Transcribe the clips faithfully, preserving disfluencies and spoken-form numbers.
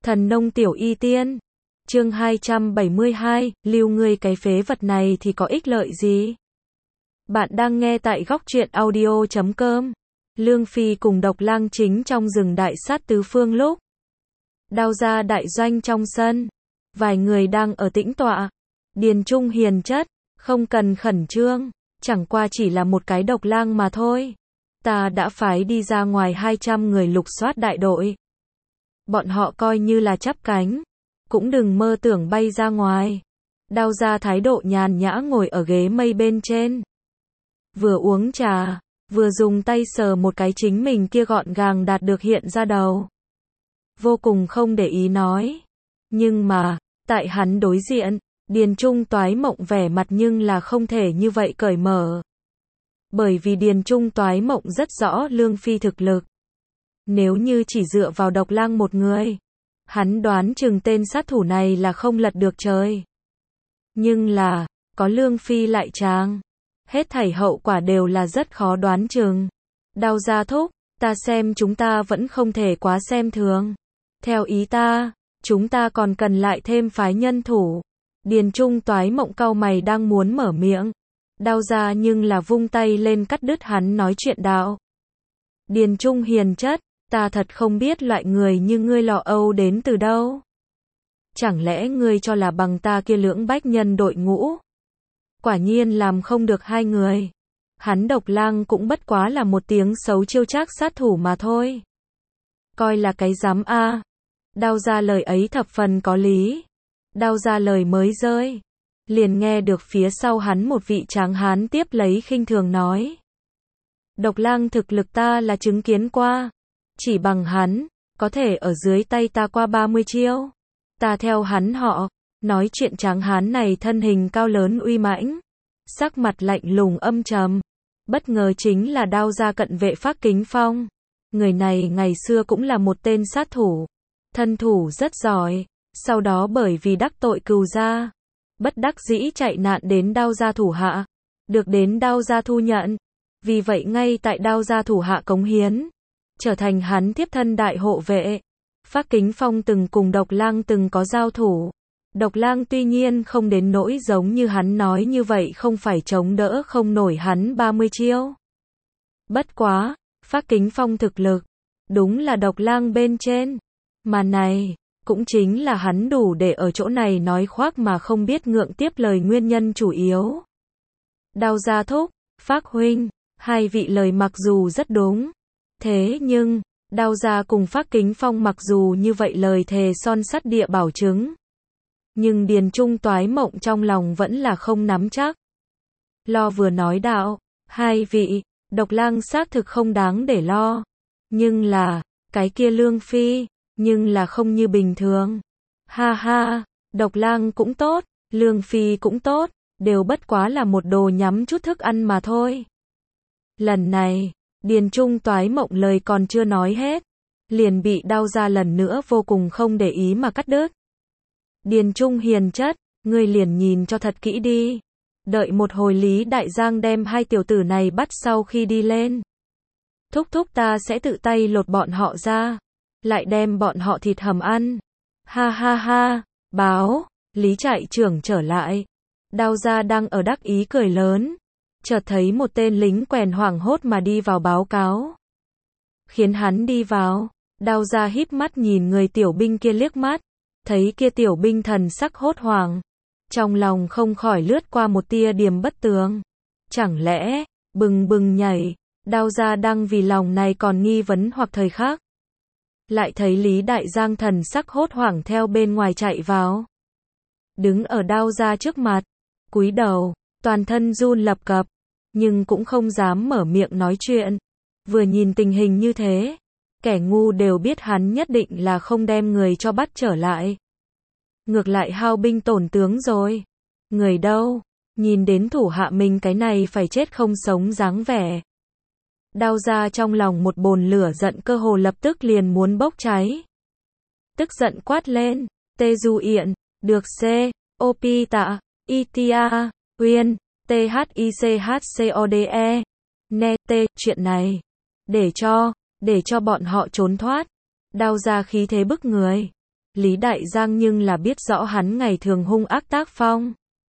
Thần nông tiểu y tiên. Chương hai trăm bảy mươi hai, lưu ngươi cái phế vật này thì có ích lợi gì? Bạn đang nghe tại góc truyện audio chấm com. Lương Phi cùng Độc Lang chính trong rừng đại sát tứ phương lúc. Đao ra đại doanh trong sân. Vài người đang ở tĩnh tọa. Điền Trung hiền chất, không cần khẩn trương, chẳng qua chỉ là một cái Độc Lang mà thôi. Ta đã phái đi ra ngoài hai trăm người lục soát đại đội. Bọn họ coi như là chắp cánh, cũng đừng mơ tưởng bay ra ngoài. Đao ra thái độ nhàn nhã ngồi ở ghế mây bên trên. Vừa uống trà, vừa dùng tay sờ một cái chính mình kia gọn gàng đạt được hiện ra đầu. Vô cùng không để ý nói. Nhưng mà, tại hắn đối diện, Điền Trung Toái Mộng vẻ mặt nhưng là không thể như vậy cởi mở. Bởi vì Điền Trung Toái Mộng rất rõ Lương Phi thực lực. Nếu như chỉ dựa vào Độc Lang một người, hắn đoán chừng tên sát thủ này là không lật được trời. Nhưng là, có Lương Phi lại chàng. Hết thảy hậu quả đều là rất khó đoán chừng. Đao gia thúc, ta xem chúng ta vẫn không thể quá xem thường. Theo ý ta, chúng ta còn cần lại thêm phái nhân thủ. Điền Trung Toái Mộng cau mày đang muốn mở miệng. Đao gia nhưng là vung tay lên cắt đứt hắn nói chuyện đạo. Điền Trung hiền chất, ta thật không biết loại người như ngươi lọ âu đến từ đâu. Chẳng lẽ ngươi cho là bằng ta kia lưỡng bách nhân đội ngũ? Quả nhiên làm không được hai người. Hắn Độc Lang cũng bất quá là một tiếng xấu chiêu trác sát thủ mà thôi. Coi là cái dám a. Đao ra lời ấy thập phần có lý. Đao ra lời mới rơi, liền nghe được phía sau hắn một vị tráng hán tiếp lấy khinh thường nói. Độc Lang thực lực ta là chứng kiến qua. Chỉ bằng hắn, có thể ở dưới tay ta qua ba mươi chiêu. Ta theo hắn họ. Nói chuyện tráng hán này thân hình cao lớn uy mãnh, sắc mặt lạnh lùng âm trầm. Bất ngờ chính là Đao gia cận vệ Phác Kính Phong. Người này ngày xưa cũng là một tên sát thủ, thân thủ rất giỏi. Sau đó bởi vì đắc tội Cừu gia, bất đắc dĩ chạy nạn đến Đao gia thủ hạ, được đến Đao gia thu nhận. Vì vậy ngay tại Đao gia thủ hạ cống hiến, trở thành hắn tiếp thân đại hộ vệ. Phác Kính Phong từng cùng Độc Lang từng có giao thủ. Độc Lang tuy nhiên không đến nỗi giống như hắn nói như vậy không phải chống đỡ không nổi hắn ba mươi chiêu. Bất quá, Phác Kính Phong thực lực, đúng là Độc Lang bên trên. Mà này, cũng chính là hắn đủ để ở chỗ này nói khoác mà không biết ngượng tiếp lời nguyên nhân chủ yếu. Đao gia thúc, Phác huynh, hai vị lời mặc dù rất đúng. Thế nhưng, Đao gia cùng Phác Kính Phong mặc dù như vậy lời thề son sắt địa bảo chứng. Nhưng Điền Trung Toái Mộng trong lòng vẫn là không nắm chắc. Lo vừa nói đạo, hai vị, Độc Lang xác thực không đáng để lo. Nhưng là, cái kia Lương Phi, nhưng là không như bình thường. Ha ha, Độc Lang cũng tốt, Lương Phi cũng tốt, đều bất quá là một đồ nhắm chút thức ăn mà thôi. Lần này, Điền Trung Toái Mộng lời còn chưa nói hết, liền bị Đao ra lần nữa vô cùng không để ý mà cắt đứt. Điền Trung hiền chất, ngươi liền nhìn cho thật kỹ đi. Đợi một hồi Lý Đại Giang đem hai tiểu tử này bắt sau khi đi lên. Thúc thúc ta sẽ tự tay lột bọn họ ra, lại đem bọn họ thịt hầm ăn. Ha ha ha, báo, Lý trại trưởng trở lại. Đao gia đang ở đắc ý cười lớn. Chợt thấy một tên lính quèn hoảng hốt mà đi vào báo cáo. Khiến hắn đi vào, Đao gia híp mắt nhìn người tiểu binh kia liếc mắt. Thấy kia tiểu binh thần sắc hốt hoảng, trong lòng không khỏi lướt qua một tia điềm bất tường. Chẳng lẽ, bừng bừng nhảy, Đao gia đang vì lòng này còn nghi vấn hoặc thời khác. Lại thấy Lý Đại Giang thần sắc hốt hoảng theo bên ngoài chạy vào. Đứng ở Đao gia trước mặt, cúi đầu, toàn thân run lập cập, nhưng cũng không dám mở miệng nói chuyện. Vừa nhìn tình hình như thế, kẻ ngu đều biết hắn nhất định là không đem người cho bắt trở lại. Ngược lại hao binh tổn tướng rồi. Người đâu? Nhìn đến thủ hạ mình cái này phải chết không sống dáng vẻ. Đao ra trong lòng một bồn lửa giận cơ hồ lập tức liền muốn bốc cháy. Tức giận quát lên. Tê Du Yện, được C, O Pi Tạ, I T A, Uyên, T H I C H C O D E. Nè T, chuyện này. Để cho, để cho bọn họ trốn thoát. Đao ra khí thế bức người. Lý Đại Giang nhưng là biết rõ hắn ngày thường hung ác tác phong.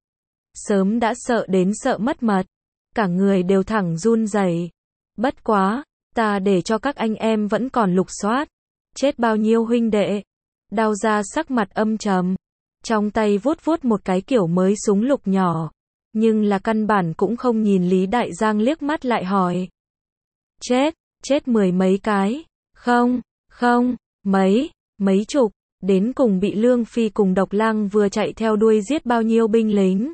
Sớm đã sợ đến sợ mất mật, cả người đều thẳng run rẩy. Bất quá, ta để cho các anh em vẫn còn lục soát, chết bao nhiêu huynh đệ. Đao ra sắc mặt âm trầm, trong tay vuốt vuốt một cái kiểu mới súng lục nhỏ, nhưng là căn bản cũng không nhìn Lý Đại Giang liếc mắt lại hỏi. Chết, chết mười mấy cái, không, không, mấy, mấy chục, đến cùng bị Lương Phi cùng Độc Lang vừa chạy theo đuôi giết bao nhiêu binh lính.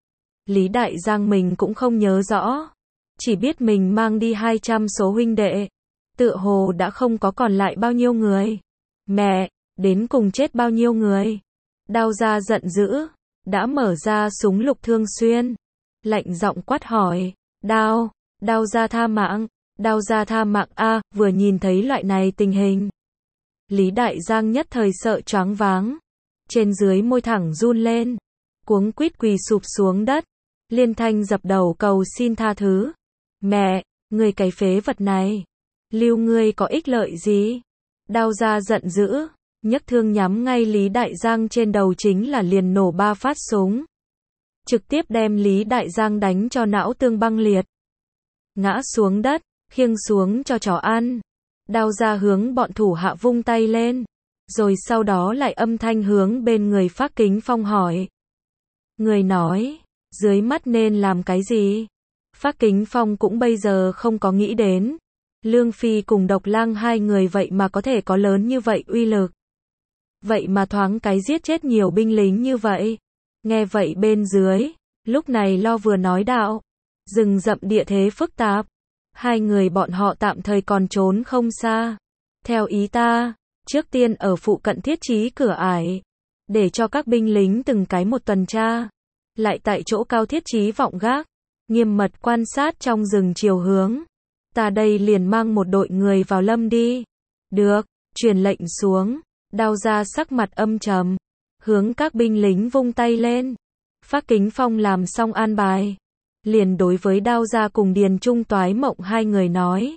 Lý Đại Giang mình cũng không nhớ rõ, chỉ biết mình mang đi hai trăm số huynh đệ, tựa hồ đã không có còn lại bao nhiêu người. Mẹ, đến cùng chết bao nhiêu người? Đao ra giận dữ, đã mở ra súng lục Thương Xuyên, lạnh giọng quát hỏi, đao, đao ra tha mạng, đao ra tha mạng a. Vừa nhìn thấy loại này tình hình, Lý Đại Giang nhất thời sợ choáng váng, trên dưới môi thẳng run lên, cuống quýt quỳ sụp xuống đất, liên thanh dập đầu cầu xin tha thứ. Mẹ, người cái phế vật này, lưu ngươi có ích lợi gì? Đao ra giận dữ, nhấc thương nhắm ngay Lý Đại Giang trên đầu chính là liền nổ ba phát súng, trực tiếp đem Lý Đại Giang đánh cho não tương băng liệt, ngã xuống đất, khiêng xuống cho chó ăn. Đao ra hướng bọn thủ hạ vung tay lên, rồi sau đó lại âm thanh hướng bên người Phác Kính Phong hỏi. Người nói, dưới mắt nên làm cái gì? Phác Kính Phong cũng bây giờ không có nghĩ đến, Lương Phi cùng Độc Lang hai người vậy mà có thể có lớn như vậy uy lực. Vậy mà thoáng cái giết chết nhiều binh lính như vậy. Nghe vậy bên dưới, lúc này lo vừa nói đạo, rừng rậm địa thế phức tạp, hai người bọn họ tạm thời còn trốn không xa. Theo ý ta, trước tiên ở phụ cận thiết trí cửa ải, để cho các binh lính từng cái một tuần tra, lại tại chỗ cao thiết trí vọng gác, nghiêm mật quan sát trong rừng chiều hướng. Ta đây liền mang một đội người vào lâm đi. Được, truyền lệnh xuống. Đao ra sắc mặt âm trầm, hướng các binh lính vung tay lên. Phác Kính Phong làm xong an bài, liền đối với Đao ra cùng Điền Trung Toái Mộng hai người nói.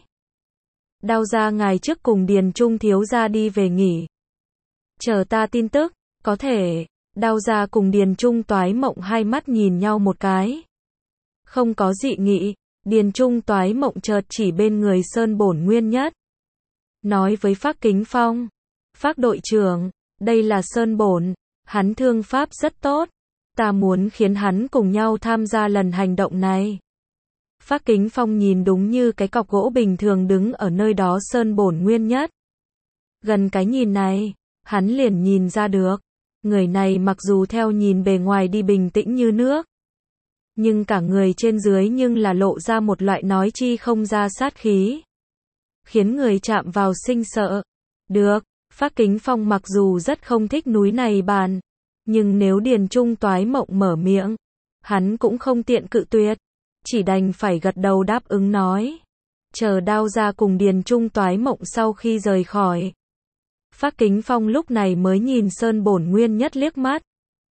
Đao ra ngài trước cùng Điền Trung thiếu gia đi về nghỉ, chờ ta tin tức. Có thể. Đao ra cùng Điền Trung Toái Mộng hai mắt nhìn nhau một cái, không có dị nghị. Điền Trung Toái Mộng chợt chỉ bên người Sơn Bổn Nguyên Nhất, nói với Phác Kính Phong. Phác đội trưởng, đây là Sơn Bổn, hắn thương pháp rất tốt, ta muốn khiến hắn cùng nhau tham gia lần hành động này. Phác Kính Phong nhìn đúng như cái cọc gỗ bình thường đứng ở nơi đó Sơn Bổn Nguyên Nhất. Gần cái nhìn này, hắn liền nhìn ra được, người này mặc dù theo nhìn bề ngoài đi bình tĩnh như nước, nhưng cả người trên dưới nhưng là lộ ra một loại nói chi không ra sát khí, khiến người chạm vào sinh sợ. Được, Phác Kính Phong mặc dù rất không thích núi này bàn, nhưng nếu Điền Trung Toái Mộng mở miệng, hắn cũng không tiện cự tuyệt, chỉ đành phải gật đầu đáp ứng nói. Chờ Đao ra cùng Điền Trung Toái Mộng sau khi rời khỏi, Phác Kính Phong lúc này mới nhìn Sơn Bổn Nguyên Nhất liếc mắt,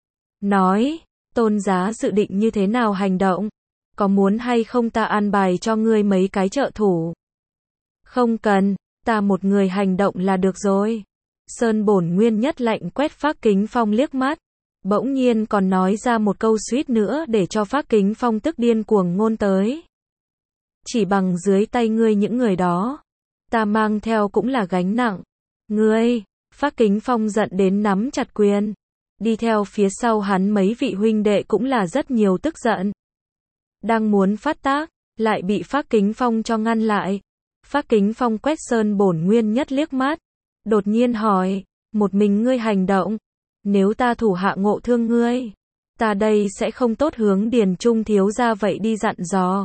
nói, Tôn giá dự định như thế nào hành động? Có muốn hay không ta an bài cho ngươi mấy cái trợ thủ? Không cần, ta một người hành động là được rồi. Sơn Bổn Nguyên Nhất lạnh quét Phác Kính Phong liếc mắt, bỗng nhiên còn nói ra một câu suýt nữa để cho Phác Kính Phong tức điên cuồng ngôn tới. Chỉ bằng dưới tay ngươi những người đó, ta mang theo cũng là gánh nặng. Ngươi, Phác Kính Phong giận đến nắm chặt quyền. Đi theo phía sau hắn mấy vị huynh đệ cũng là rất nhiều tức giận. Đang muốn phát tác, lại bị Phác Kính Phong cho ngăn lại. Phác Kính Phong quét Sơn Bổn Nguyên Nhất liếc mắt, đột nhiên hỏi, một mình ngươi hành động, nếu ta thủ hạ ngộ thương ngươi, ta đây sẽ không tốt hướng Điền Trung thiếu gia vậy đi dặn dò.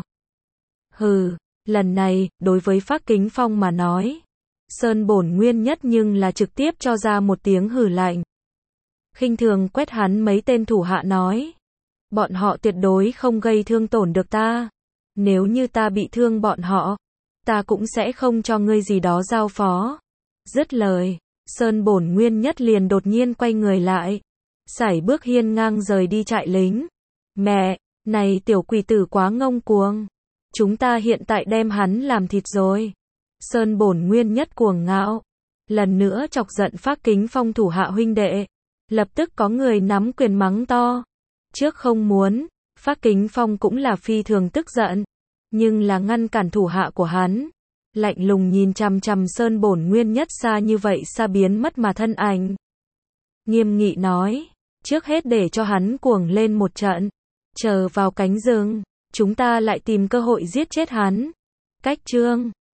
Hừ, lần này, đối với Phác Kính Phong mà nói, Sơn Bổn Nguyên Nhất nhưng là trực tiếp cho ra một tiếng hừ lạnh. Khinh thường quét hắn mấy tên thủ hạ nói, bọn họ tuyệt đối không gây thương tổn được ta, nếu như ta bị thương bọn họ, ta cũng sẽ không cho ngươi gì đó giao phó. Dứt lời, Sơn Bổn Nguyên Nhất liền đột nhiên quay người lại, sải bước hiên ngang rời đi trại lính. Mẹ, này tiểu quỷ tử quá ngông cuồng, chúng ta hiện tại đem hắn làm thịt rồi. Sơn Bổn Nguyên Nhất cuồng ngạo, lần nữa chọc giận Phác Kính Phong thủ hạ huynh đệ. Lập tức có người nắm quyền mắng to. Trước không muốn, Phác Kính Phong cũng là phi thường tức giận, nhưng là ngăn cản thủ hạ của hắn. Lạnh lùng nhìn chằm chằm Sơn Bổn Nguyên nhất xa như vậy xa biến mất mà thân ảnh. Nghiêm nghị nói, trước hết để cho hắn cuồng lên một trận, chờ vào cánh rừng, chúng ta lại tìm cơ hội giết chết hắn. Cách chương